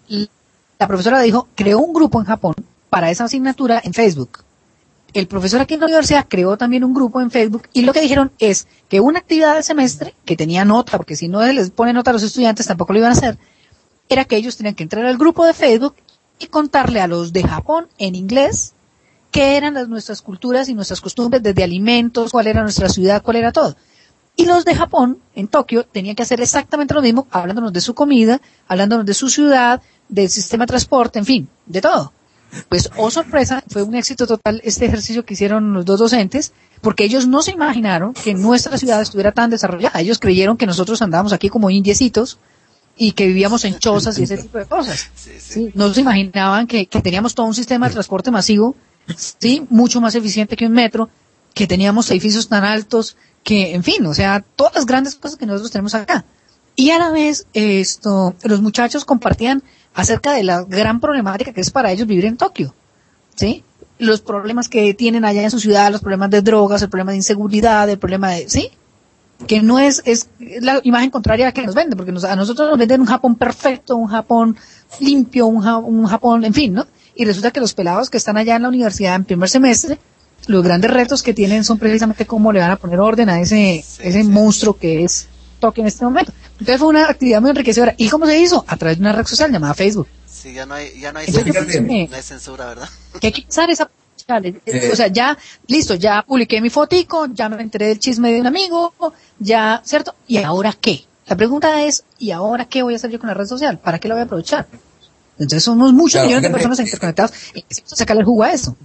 la profesora dijo, creó un grupo en Japón para esa asignatura en Facebook. El profesor aquí en la universidad creó también un grupo en Facebook y lo que dijeron es que una actividad del semestre, que tenía nota, porque si no les pone nota a los estudiantes tampoco lo iban a hacer, era que ellos tenían que entrar al grupo de Facebook y contarle a los de Japón en inglés qué eran nuestras culturas y nuestras costumbres, desde alimentos, cuál era nuestra ciudad, cuál era todo. Y los de Japón, en Tokio, tenían que hacer exactamente lo mismo, hablándonos de su comida, hablándonos de su ciudad, del sistema de transporte, en fin, de todo. Pues, oh sorpresa, fue un éxito total este ejercicio que hicieron los dos docentes, porque ellos no se imaginaron que nuestra ciudad estuviera tan desarrollada. Ellos creyeron que nosotros andábamos aquí como indiecitos y que vivíamos en chozas y ese tipo de cosas. Sí, no se imaginaban que teníamos todo un sistema de transporte masivo, sí, mucho más eficiente que un metro, que teníamos edificios tan altos, que, en fin, o sea, todas las grandes cosas que nosotros tenemos acá. Y a la vez, los muchachos compartían acerca de la gran problemática que es para ellos vivir en Tokio, ¿sí? Los problemas que tienen allá en su ciudad, los problemas de drogas, el problema de inseguridad, el problema de, ¿sí? Que no es la imagen contraria a la que nos venden, porque a nosotros nos venden un Japón perfecto, un Japón limpio, un Japón, en fin, ¿no? Y resulta que los pelados que están allá en la universidad en primer semestre, los grandes retos que tienen son precisamente cómo le van a poner orden a ese monstruo que es Tokio en este momento. Entonces fue una actividad muy enriquecedora. ¿Y cómo se hizo? A través de una red social llamada Facebook. Sí, ya no hay Entonces, no hay censura, ¿verdad? Que hay que usar esa challenge. O sea, ya, listo, ya publiqué mi fotico, ya me enteré del chisme de un amigo, ya, ¿cierto? ¿Y ahora qué? La pregunta es, ¿y ahora qué voy a hacer yo con la red social? ¿Para qué la voy a aprovechar? Entonces somos muchos millones de personas interconectadas y necesitamos sacarle el jugo a eso.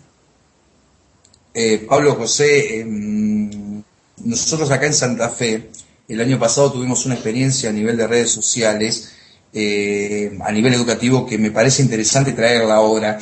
Pablo, José, nosotros acá en Santa Fe, el año pasado tuvimos una experiencia a nivel de redes sociales, a nivel educativo, que me parece interesante traerla ahora.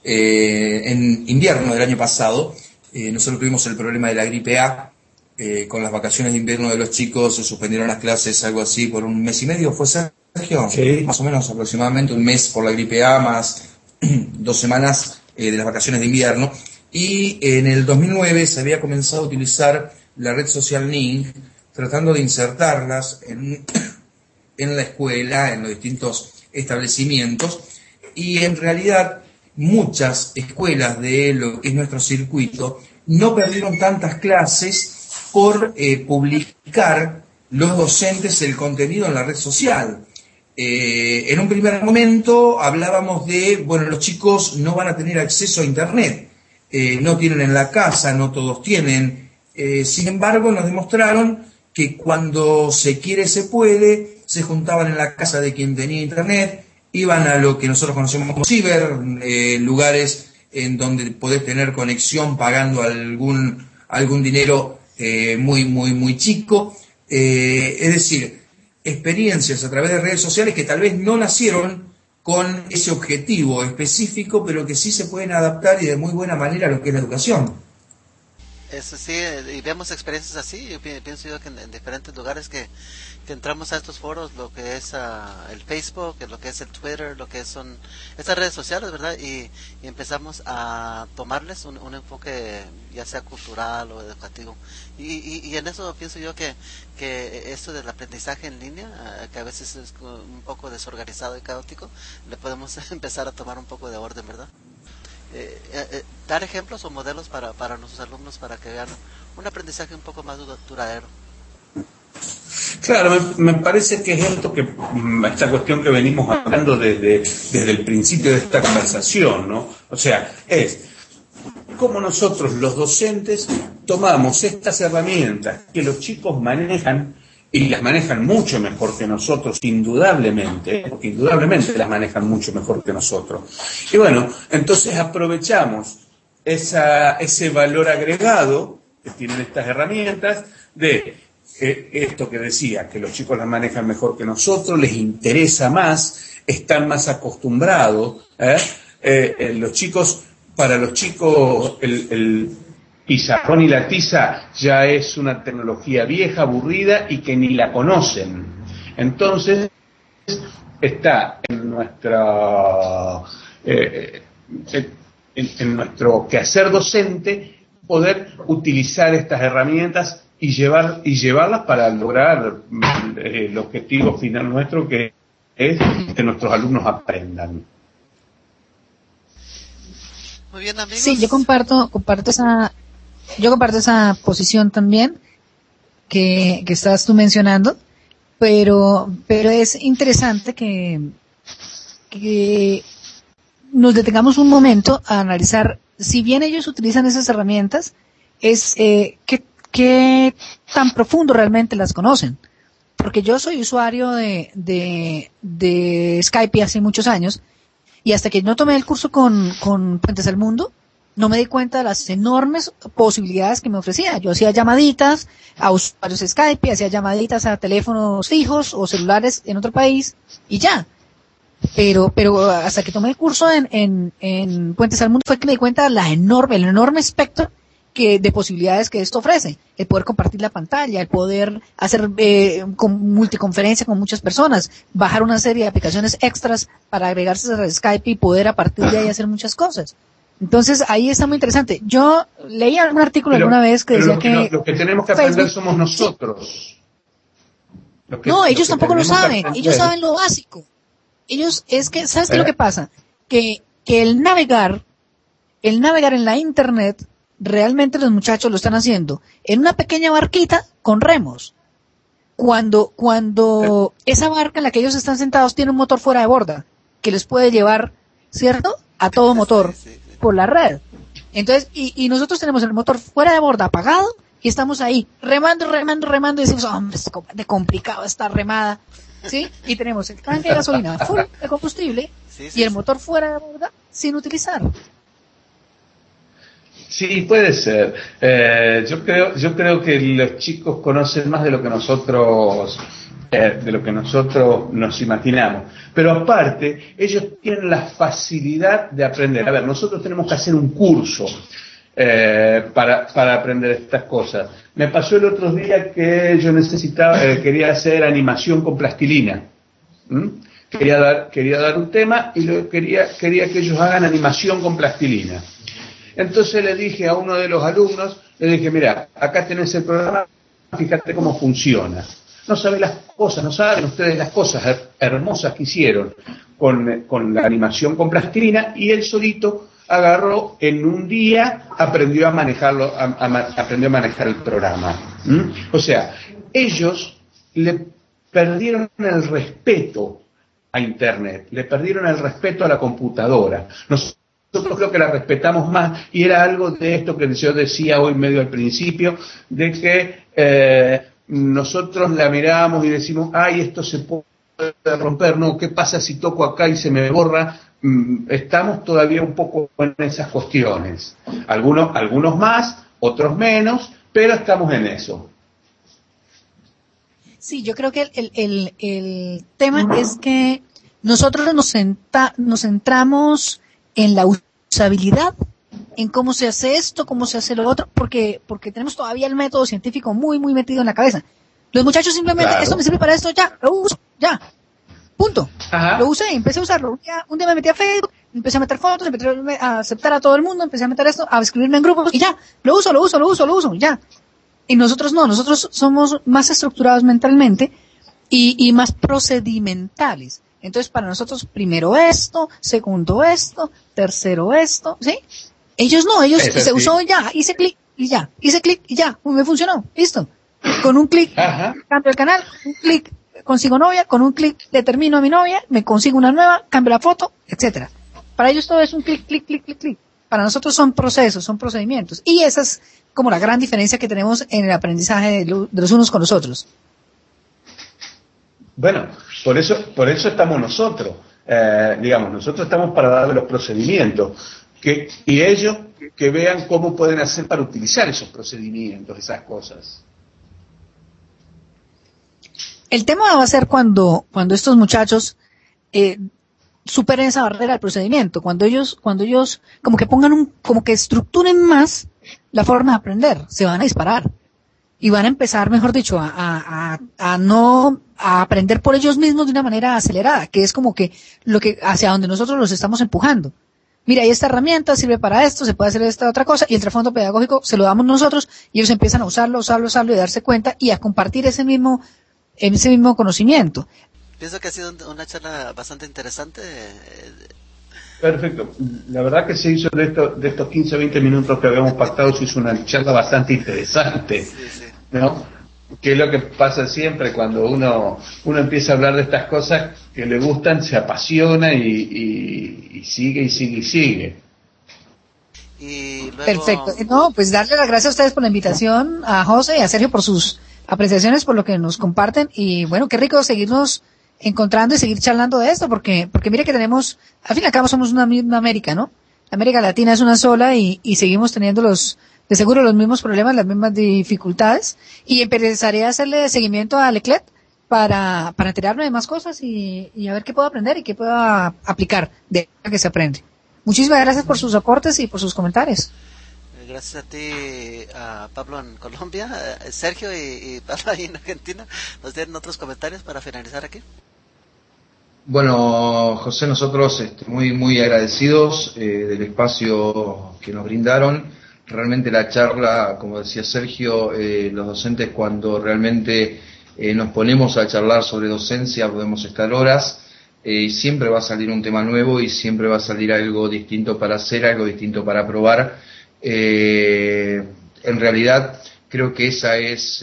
En invierno del año pasado, nosotros tuvimos el problema de la gripe A, con las vacaciones de invierno de los chicos, se suspendieron las clases, algo así, por un mes y medio, ¿fue, Sergio? Sí. Más o menos, aproximadamente un mes por la gripe A, más 2 semanas de las vacaciones de invierno. Y en el 2009 se había comenzado a utilizar la red social Ning, tratando de insertarlas en la escuela, en los distintos establecimientos, y en realidad muchas escuelas de lo que es nuestro circuito no perdieron tantas clases por publicar los docentes el contenido en la red social. En un primer momento hablábamos de, bueno, los chicos no van a tener acceso a Internet, no tienen en la casa, no todos tienen, sin embargo nos demostraron que cuando se quiere se puede, se juntaban en la casa de quien tenía Internet, iban a lo que nosotros conocemos como ciber, lugares en donde podés tener conexión pagando algún dinero muy chico, es decir, experiencias a través de redes sociales que tal vez no nacieron con ese objetivo específico, pero que sí se pueden adaptar y de muy buena manera a lo que es la educación. Eso sí, y vemos experiencias así. Yo pienso yo que en diferentes lugares que entramos a estos foros, lo que es el Facebook, lo que es el Twitter, lo que son estas redes sociales, ¿verdad? Y empezamos a tomarles un enfoque ya sea cultural o educativo. Y en eso pienso yo que esto del aprendizaje en línea, que a veces es un poco desorganizado y caótico, le podemos empezar a tomar un poco de orden, ¿verdad? Dar ejemplos o modelos para nuestros alumnos para que vean un aprendizaje un poco más duradero. Claro, me parece que es esto que esta cuestión que venimos hablando desde el principio de esta conversación, ¿no? O sea, es cómo nosotros los docentes tomamos estas herramientas que los chicos manejan y las manejan mucho mejor que nosotros, indudablemente, porque indudablemente las manejan mucho mejor que nosotros. Y bueno, entonces aprovechamos ese valor agregado que tienen estas herramientas de esto que decía, que los chicos las manejan mejor que nosotros, les interesa más, están más acostumbrados. Para los chicos, el pizarrón y la tiza ya es una tecnología vieja, aburrida y que ni la conocen. Entonces, está en nuestro quehacer docente poder utilizar estas herramientas y llevarlas para lograr el objetivo final nuestro, que es que nuestros alumnos aprendan. Muy bien, amigos. Sí, yo comparto esa posición también que estás tú mencionando, pero es interesante que nos detengamos un momento a analizar, si bien ellos utilizan esas herramientas, qué tan profundo realmente las conocen. Porque yo soy usuario de Skype hace muchos años, y hasta que no tomé el curso con Puentes al Mundo, no me di cuenta de las enormes posibilidades que me ofrecía. Yo hacía llamaditas a usuarios de Skype, hacía llamaditas a teléfonos fijos o celulares en otro país, y ya. Pero hasta que tomé el curso en Puentes al Mundo fue que me di cuenta de el enorme espectro de posibilidades que esto ofrece. El poder compartir la pantalla, el poder hacer multiconferencia con muchas personas, bajar una serie de aplicaciones extras para agregarse a Skype y poder a partir de ahí hacer muchas cosas. Entonces ahí está muy interesante. Yo leí un artículo alguna vez que decía que lo que tenemos que aprender somos nosotros. Ellos tampoco lo saben. Ellos saben lo básico. ¿Sabes qué es lo que pasa? Que el navegar en la internet, realmente los muchachos lo están haciendo en una pequeña barquita con remos. Cuando esa barca en la que ellos están sentados tiene un motor fuera de borda que les puede llevar, ¿cierto?, a todo motor por la red. Entonces, y nosotros tenemos el motor fuera de borda apagado y estamos ahí remando y decimos, hombre, es de complicado esta remada, ¿sí? Y tenemos el tanque de gasolina full de combustible y el motor fuera de borda sin utilizar. Sí, puede ser. Yo creo que los chicos conocen más de lo que nosotros nos imaginamos. Pero aparte, ellos tienen la facilidad de aprender. A ver, nosotros tenemos que hacer un curso para aprender estas cosas. Me pasó el otro día que yo quería hacer animación con plastilina. Quería dar un tema y quería que ellos hagan animación con plastilina. Entonces le dije a uno de los alumnos, mira, acá tenés el programa, fíjate cómo funciona. No saben ustedes las cosas hermosas que hicieron con la animación con plastilina, y él solito agarró en un día, aprendió a manejar el programa. O sea, ellos le perdieron el respeto a Internet, le perdieron el respeto a la computadora. Nosotros creo que la respetamos más, y era algo de esto que yo decía hoy medio al principio, de que nosotros la miramos y decimos, ay, esto se puede romper, no, ¿qué pasa si toco acá y se me borra? Estamos todavía un poco en esas cuestiones. Algunos más, otros menos, pero estamos en eso. Sí, yo creo que el tema es que nosotros nos centramos en la usabilidad en cómo se hace esto, cómo se hace lo otro, porque tenemos todavía el método científico muy, muy metido en la cabeza. Los muchachos simplemente, Claro. esto me sirve para esto, ya, lo uso, ya. Punto. Ajá. Lo usé, empecé a usarlo. Un día me metí a Facebook, empecé a meter fotos, empecé a aceptar a todo el mundo, empecé a meter esto, a escribirme en grupos y ya. Lo uso, ya. Y nosotros no, nosotros somos más estructurados mentalmente y más procedimentales. Entonces, para nosotros, primero esto, segundo esto, tercero esto, ¿sí? Ellos no, ellos Eso se sí. usó ya, hice clic y ya, me funcionó, listo. Con un clic, Ajá. cambio el canal, un clic, consigo novia, con un clic determino a mi novia, me consigo una nueva, cambio la foto, etcétera. Para ellos todo es un clic, clic, clic, clic, clic. Para nosotros son procesos, son procedimientos. Y esa es como la gran diferencia que tenemos en el aprendizaje de los unos con los otros. Bueno, por eso estamos nosotros. Digamos, nosotros estamos para darle los procedimientos y ellos que vean cómo pueden hacer para utilizar esos procedimientos, esas cosas. El tema va a ser cuando estos muchachos superen esa barrera del procedimiento, cuando ellos como que como que estructuren más la forma de aprender, se van a disparar y van a empezar, mejor dicho, a aprender por ellos mismos de una manera acelerada, que es como que hacia donde nosotros los estamos empujando. Mira, hay esta herramienta, sirve para esto, se puede hacer esta otra cosa, y el trasfondo pedagógico se lo damos nosotros, y ellos empiezan a usarlo y a darse cuenta y a compartir ese mismo conocimiento. Pienso que ha sido una charla bastante interesante. Perfecto. La verdad que se hizo de estos 15 o 20 minutos que habíamos pactado, se hizo una charla bastante interesante, Sí. ¿no? Que es lo que pasa siempre cuando uno empieza a hablar de estas cosas que le gustan, se apasiona y sigue y sigue y sigue. Y luego... Perfecto. No, pues darle las gracias a ustedes por la invitación, a José y a Sergio por sus apreciaciones, por lo que nos comparten, y bueno, qué rico seguirnos encontrando y seguir charlando de esto, porque mire que tenemos, al fin y al cabo somos una misma América, ¿no? La América Latina es una sola y seguimos teniendo de seguro los mismos problemas, las mismas dificultades, y empezaré a hacerle seguimiento a Leclet para enterarme de más cosas y a ver qué puedo aprender y qué puedo aplicar de lo que se aprende. Muchísimas gracias por sus aportes y por sus comentarios. Gracias a ti, a Pablo en Colombia, Sergio y Pablo ahí en Argentina. ¿Nos dieron otros comentarios para finalizar aquí? Bueno, José, nosotros muy, muy agradecidos del espacio que nos brindaron. Realmente la charla, como decía Sergio, los docentes cuando realmente nos ponemos a charlar sobre docencia podemos estar horas. Siempre va a salir un tema nuevo y siempre va a salir algo distinto para hacer, algo distinto para probar. En realidad creo que esa es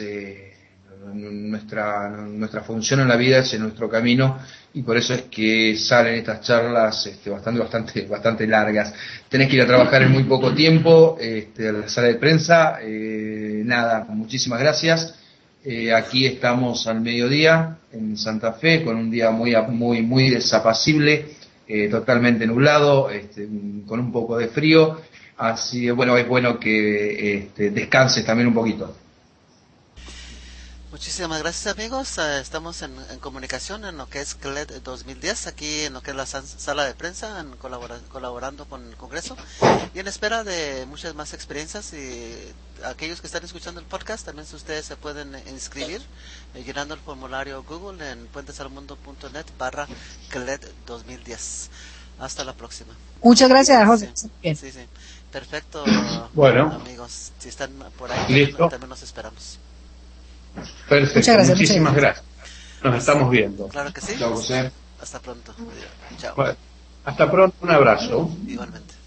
nuestra función en la vida, ese es nuestro camino, y por eso es que salen estas charlas bastante largas. Tenés que ir a trabajar en muy poco tiempo, a la sala de prensa. Nada, muchísimas gracias. Aquí estamos al mediodía en Santa Fe con un día muy desapacible, totalmente nublado, con un poco de frío. Así bueno, es bueno que descanses también un poquito. Muchísimas gracias, amigos. Estamos en comunicación en lo que es CLED 2010, aquí en lo que es la sala de prensa, colaborando con el Congreso y en espera de muchas más experiencias. Y aquellos que están escuchando el podcast, también si ustedes se pueden inscribir llenando el formulario Google en puentesalmundo.net/CLED 2010. Hasta la próxima. Muchas gracias, José. Sí. Perfecto. Bueno, amigos, si están por ahí, listo. también nos esperamos. Perfecto, muchas gracias, muchísimas gracias. Nos estamos viendo. Claro que sí. Chao, José. Hasta pronto. Chao. Bueno, hasta pronto, un abrazo. Igualmente.